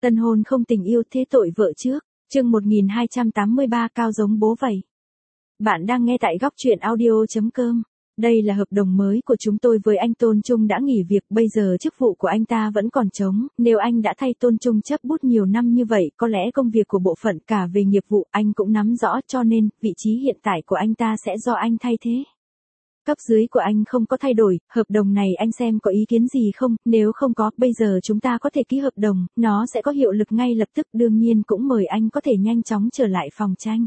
Tân hôn không tình yêu thế tội vợ trước. Chương 1283 cao giống bố vậy. Bạn đang nghe tại góc truyện audio.com. Đây là hợp đồng mới của chúng tôi với anh Tôn Trung đã nghỉ việc, bây giờ chức vụ của anh ta vẫn còn trống, nếu anh đã thay Tôn Trung chấp bút nhiều năm như vậy, có lẽ công việc của bộ phận cả về nghiệp vụ anh cũng nắm rõ, cho nên vị trí hiện tại của anh ta sẽ do anh thay thế. Cấp dưới của anh không có thay đổi, hợp đồng này anh xem có ý kiến gì không, nếu không có, bây giờ chúng ta có thể ký hợp đồng, nó sẽ có hiệu lực ngay lập tức, đương nhiên cũng mời anh có thể nhanh chóng trở lại phòng tranh.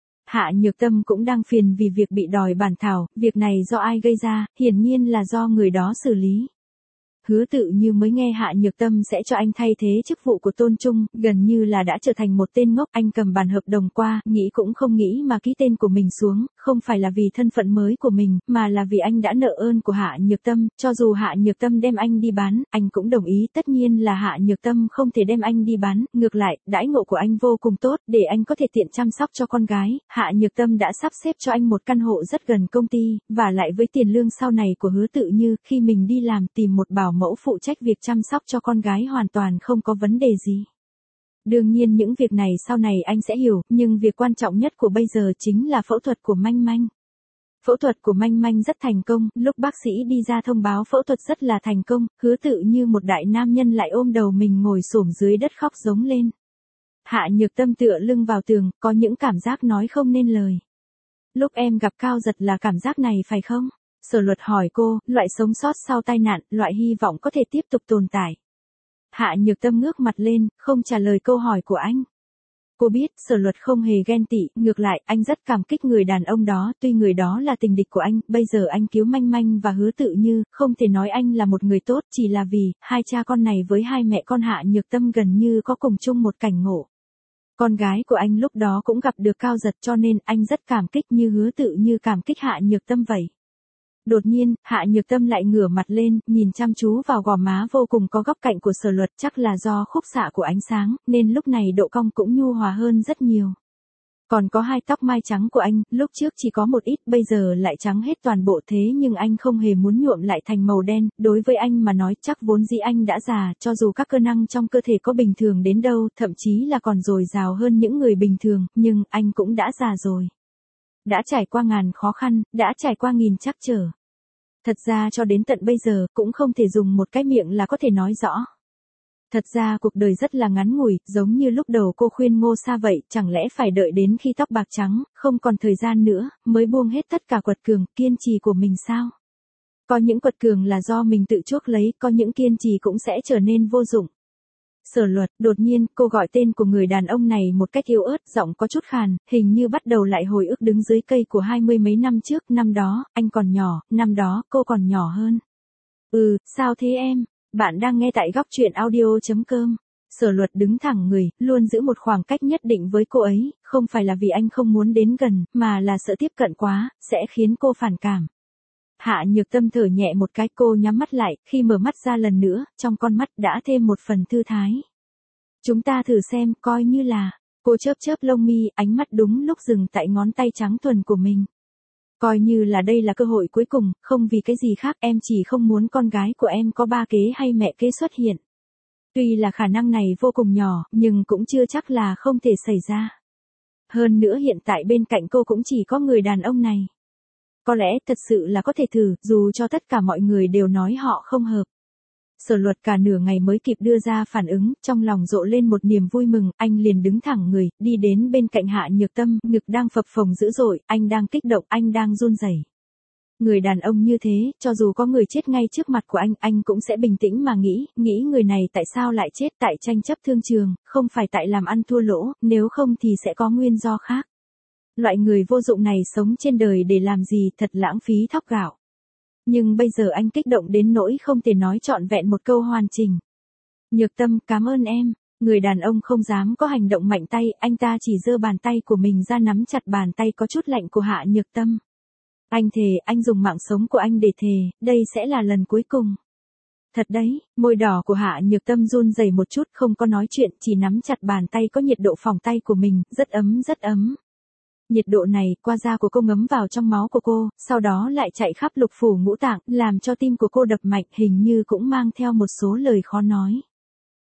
Hạ Nhược Tâm cũng đang phiền vì việc bị đòi bản thảo, việc này do ai gây ra, hiển nhiên là do người đó xử lý. Hứa Tự Như mới nghe Hạ Nhược Tâm sẽ cho anh thay thế chức vụ của Tôn Trung, gần như là đã trở thành một tên ngốc. Anh cầm bản hợp đồng qua, nghĩ cũng không nghĩ mà ký tên của mình xuống, không phải là vì thân phận mới của mình, mà là vì anh đã nợ ơn của Hạ Nhược Tâm, cho dù Hạ Nhược Tâm đem anh đi bán, anh cũng đồng ý. Tất nhiên là Hạ Nhược Tâm không thể đem anh đi bán, ngược lại, đãi ngộ của anh vô cùng tốt, để anh có thể tiện chăm sóc cho con gái. Hạ Nhược Tâm đã sắp xếp cho anh một căn hộ rất gần công ty, và lại với tiền lương sau này của Hứa Tự Như, khi mình đi làm tìm một bảo mẫu phụ trách việc chăm sóc cho con gái hoàn toàn không có vấn đề gì. Đương nhiên những việc này sau này anh sẽ hiểu, nhưng việc quan trọng nhất của bây giờ chính là phẫu thuật của Manh Manh. Phẫu thuật của Manh Manh rất thành công, lúc bác sĩ đi ra thông báo phẫu thuật rất là thành công, Hứa Tự Như một đại nam nhân lại ôm đầu mình ngồi xổm dưới đất khóc giống lên. Hạ Nhược Tâm tựa lưng vào tường, có những cảm giác nói không nên lời. Lúc em gặp Cao Giật là cảm giác này phải không? Sở Luật hỏi cô, loại sống sót sau tai nạn, loại hy vọng có thể tiếp tục tồn tại. Hạ Nhược Tâm ngước mặt lên, không trả lời câu hỏi của anh. Cô biết, Sở Luật không hề ghen tị, ngược lại, anh rất cảm kích người đàn ông đó, tuy người đó là tình địch của anh, bây giờ anh cứu Manh Manh và Hứa Tự Như, không thể nói anh là một người tốt, chỉ là vì, hai cha con này với hai mẹ con Hạ Nhược Tâm gần như có cùng chung một cảnh ngộ. Con gái của anh lúc đó cũng gặp được Cao Giật, cho nên anh rất cảm kích như Hứa Tự Như cảm kích Hạ Nhược Tâm vậy. Đột nhiên, Hạ Nhược Tâm lại ngửa mặt lên, nhìn chăm chú vào gò má vô cùng có góc cạnh của Sở Luật, chắc là do khúc xạ của ánh sáng, nên lúc này độ cong cũng nhu hòa hơn rất nhiều. Còn có hai tóc mai trắng của anh, lúc trước chỉ có một ít, bây giờ lại trắng hết toàn bộ, thế nhưng anh không hề muốn nhuộm lại thành màu đen, đối với anh mà nói chắc vốn dĩ anh đã già, cho dù các cơ năng trong cơ thể có bình thường đến đâu, thậm chí là còn dồi dào hơn những người bình thường, nhưng anh cũng đã già rồi. Đã trải qua ngàn khó khăn, đã trải qua nghìn trắc trở. Thật ra cho đến tận bây giờ, cũng không thể dùng một cái miệng là có thể nói rõ. Thật ra cuộc đời rất là ngắn ngủi, giống như lúc đầu cô khuyên Ngô Sa vậy, chẳng lẽ phải đợi đến khi tóc bạc trắng, không còn thời gian nữa, mới buông hết tất cả quật cường, kiên trì của mình sao? Có những quật cường là do mình tự chuốc lấy, có những kiên trì cũng sẽ trở nên vô dụng. Sở Luật, đột nhiên, cô gọi tên của người đàn ông này một cách yếu ớt, giọng có chút khàn, hình như bắt đầu lại hồi ức đứng dưới cây của 20 mấy năm trước, năm đó, anh còn nhỏ, năm đó, cô còn nhỏ hơn. Sao thế em? Bạn đang nghe tại góc truyện audio.com. Sở Luật đứng thẳng người, luôn giữ một khoảng cách nhất định với cô ấy, không phải là vì anh không muốn đến gần, mà là sợ tiếp cận quá, sẽ khiến cô phản cảm. Hạ Nhược Tâm thở nhẹ một cái, cô nhắm mắt lại, khi mở mắt ra lần nữa, trong con mắt đã thêm một phần thư thái. Chúng ta thử xem, coi như là, cô chớp chớp lông mi, ánh mắt đúng lúc dừng tại ngón tay trắng thuần của mình. Coi như là đây là cơ hội cuối cùng, không vì cái gì khác, em chỉ không muốn con gái của em có ba kế hay mẹ kế xuất hiện. Tuy là khả năng này vô cùng nhỏ, nhưng cũng chưa chắc là không thể xảy ra. Hơn nữa hiện tại bên cạnh cô cũng chỉ có người đàn ông này. Có lẽ thật sự là có thể thử, dù cho tất cả mọi người đều nói họ không hợp. Sở Luật cả nửa ngày mới kịp đưa ra phản ứng, trong lòng rộ lên một niềm vui mừng, anh liền đứng thẳng người, đi đến bên cạnh Hạ Nhược Tâm, ngực đang phập phồng dữ dội, anh đang kích động, anh đang run rẩy. Người đàn ông như thế, cho dù có người chết ngay trước mặt của anh cũng sẽ bình tĩnh mà nghĩ người này tại sao lại chết, tại tranh chấp thương trường, không phải tại làm ăn thua lỗ, nếu không thì sẽ có nguyên do khác. Loại người vô dụng này sống trên đời để làm gì, thật lãng phí thóc gạo. Nhưng bây giờ anh kích động đến nỗi không thể nói trọn vẹn một câu hoàn chỉnh. Nhược Tâm, cảm ơn em. Người đàn ông không dám có hành động mạnh tay, anh ta chỉ giơ bàn tay của mình ra nắm chặt bàn tay có chút lạnh của Hạ Nhược Tâm. Anh thề, anh dùng mạng sống của anh để thề, đây sẽ là lần cuối cùng. Thật đấy, môi đỏ của Hạ Nhược Tâm run rẩy một chút, không có nói chuyện, chỉ nắm chặt bàn tay có nhiệt độ phòng tay của mình, rất ấm rất ấm. Nhiệt độ này, qua da của cô ngấm vào trong máu của cô, sau đó lại chạy khắp lục phủ ngũ tạng, làm cho tim của cô đập mạnh, hình như cũng mang theo một số lời khó nói.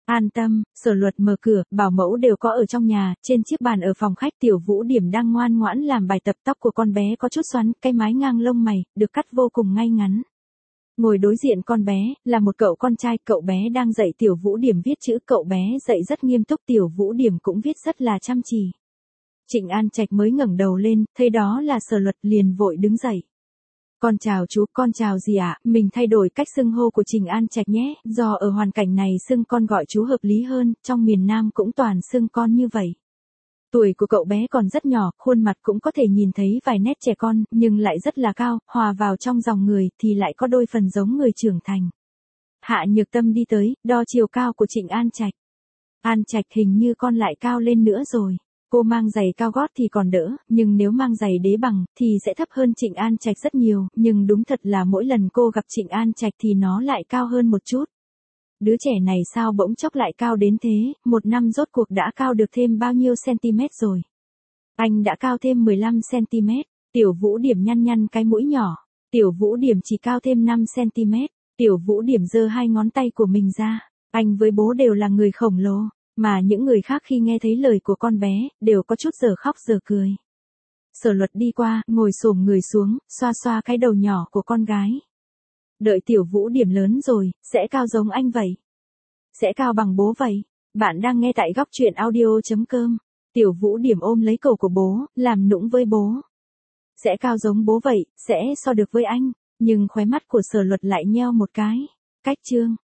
An tâm, Sở Luật mở cửa, bảo mẫu đều có ở trong nhà, trên chiếc bàn ở phòng khách Tiểu Vũ Điểm đang ngoan ngoãn làm bài tập, tóc của con bé có chút xoắn, cái mái ngang lông mày, được cắt vô cùng ngay ngắn. Ngồi đối diện con bé, là một cậu con trai, cậu bé đang dạy Tiểu Vũ Điểm viết chữ, cậu bé dạy rất nghiêm túc, Tiểu Vũ Điểm cũng viết rất là chăm chỉ. Trịnh An Trạch mới ngẩng đầu lên, thấy đó là Sở Luật liền vội đứng dậy. Con chào chú, con chào gì ạ? Mình thay đổi cách xưng hô của Trịnh An Trạch nhé, do ở hoàn cảnh này xưng con gọi chú hợp lý hơn, trong miền Nam cũng toàn xưng con như vậy. Tuổi của cậu bé còn rất nhỏ, khuôn mặt cũng có thể nhìn thấy vài nét trẻ con, nhưng lại rất là cao, hòa vào trong dòng người thì lại có đôi phần giống người trưởng thành. Hạ Nhược Tâm đi tới, đo chiều cao của Trịnh An Trạch. An Trạch, hình như con lại cao lên nữa rồi. Cô mang giày cao gót thì còn đỡ, nhưng nếu mang giày đế bằng, thì sẽ thấp hơn Trịnh An Trạch rất nhiều, nhưng đúng thật là mỗi lần cô gặp Trịnh An Trạch thì nó lại cao hơn một chút. Đứa trẻ này sao bỗng chốc lại cao đến thế, một năm rốt cuộc đã cao được thêm bao nhiêu cm rồi? Anh đã cao thêm 15 cm, Tiểu Vũ Điểm nhăn nhăn cái mũi nhỏ. Tiểu Vũ Điểm chỉ cao thêm 5 cm, Tiểu Vũ Điểm giơ hai ngón tay của mình ra. Anh với bố đều là người khổng lồ. Mà những người khác khi nghe thấy lời của con bé, đều có chút giờ khóc giờ cười. Sở Luật đi qua, ngồi xổm người xuống, xoa xoa cái đầu nhỏ của con gái. Đợi Tiểu Vũ Điểm lớn rồi, sẽ cao giống anh vậy. Sẽ cao bằng bố vậy. Bạn đang nghe tại góc truyện audio.com. Tiểu Vũ Điểm ôm lấy cổ của bố, làm nũng với bố. Sẽ cao giống bố vậy, sẽ so được với anh. Nhưng khóe mắt của Sở Luật lại nheo một cái. Cách chương.